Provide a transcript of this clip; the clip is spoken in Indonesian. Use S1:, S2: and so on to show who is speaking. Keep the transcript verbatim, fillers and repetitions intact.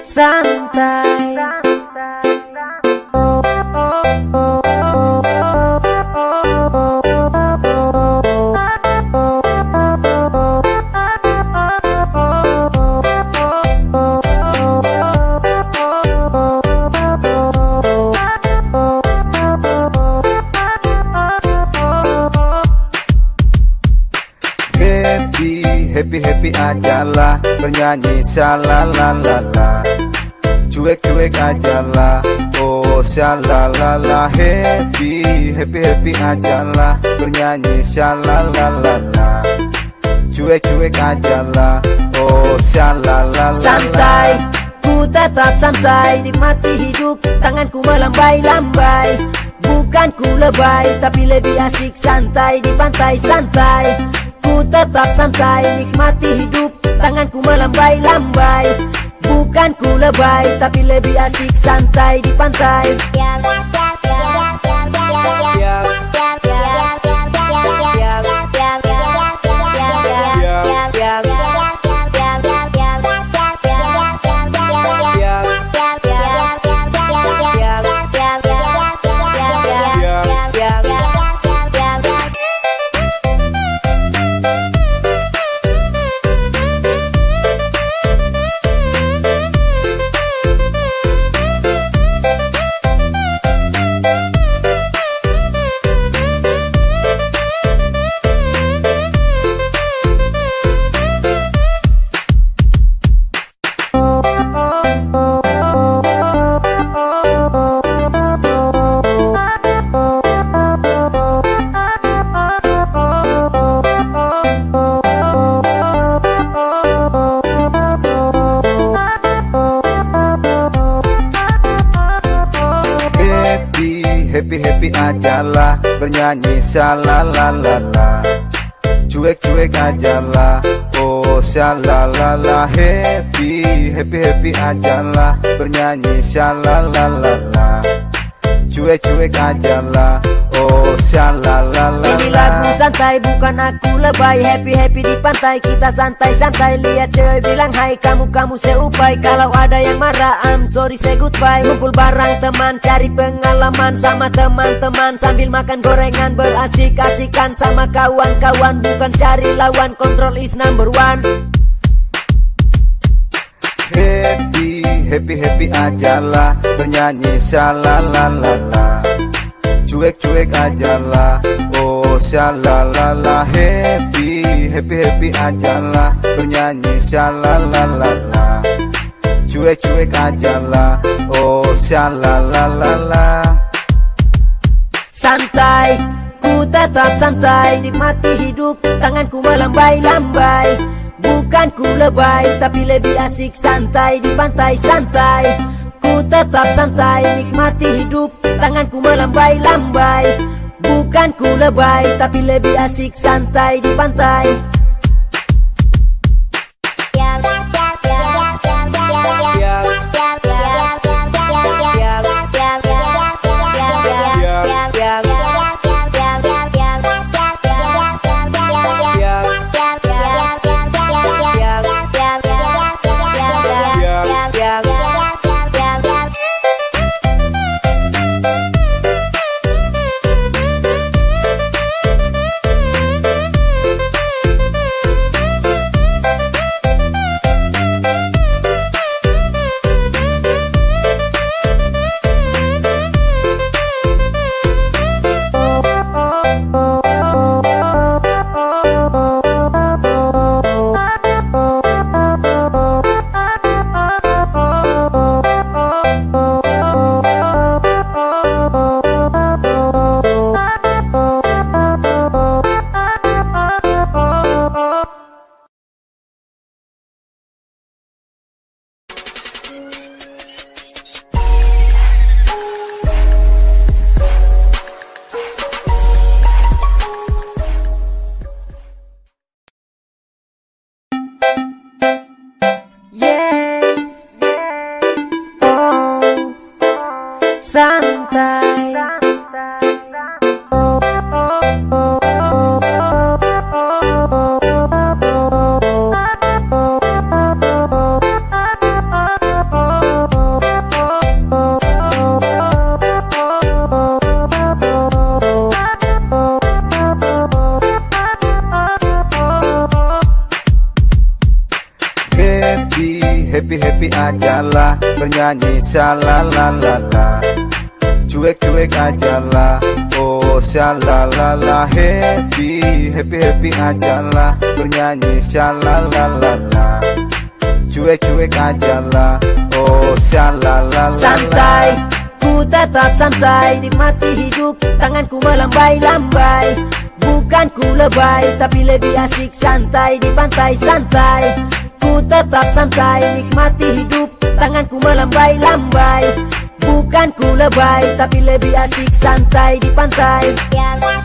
S1: santai.
S2: Happy-happy ajalah, bernyanyi shalalalala. Cuek-cuek ajalah, oh shalalala. Happy, happy-happy ajalah, bernyanyi shalalalala. Cuek-cuek ajalah, oh shalalala.
S1: Santai, ku tetap santai, nikmati hidup, tanganku melambai-lambai. Bukan ku lebay, tapi lebih asik santai di pantai santai. Ku tetap santai, nikmati hidup, tanganku melambai-lambai. Bukan ku lebay, tapi lebih asik santai di pantai.
S2: Happy-happy ajalah, bernyanyi shalalalala. Cuek-cuek ajalah, oh shalalala. Happy, happy-happy ajalah, bernyanyi shalalalala. Cuek-cuek ajalah, oh shalalala.
S1: Ini lagu santai, bukan aku lebay. Happy-happy di pantai, kita santai-santai. Lihat cewek bilang hai, kamu-kamu seupai. Kalau ada yang marah, I'm sorry say goodbye. Kumpul bareng teman, cari pengalaman sama teman-teman. Sambil makan gorengan, berasik-asikan sama kawan-kawan. Bukan cari lawan, control is number one.
S2: Happy, happy-happy ajalah, bernyanyi shalalalala. Cuek-cuek ajalah, oh shalalala. Happy, happy-happy ajalah, bernyanyi shalalalala. Cuek-cuek ajalah, oh shalalala.
S1: Santai, ku tetap santai, nikmati hidup, tanganku melambai-lambai. Bukan ku lebay, tapi lebih asik santai di pantai santai. Ku tetap santai, nikmati hidup, tanganku melambai-lambai. Bukan ku lebay, tapi lebih asik santai di pantai. santai.
S2: happy-happy ajalah, bernyanyi shalalalala. Cuek-cuek ajalah, oh shalalala. Happy, happy-happy ajalah, bernyanyi shalalalala. Cuek-cuek ajalah, oh shalalala.
S1: Santai, ku tetap santai, nikmati hidup, tanganku melambai-lambai. Bukan ku lebay, tapi lebih asik santai di pantai santai. Ku tetap santai, nikmati hidup, tanganku melambai-lambai. Bukan ku lebay, tapi lebih asik santai di pantai.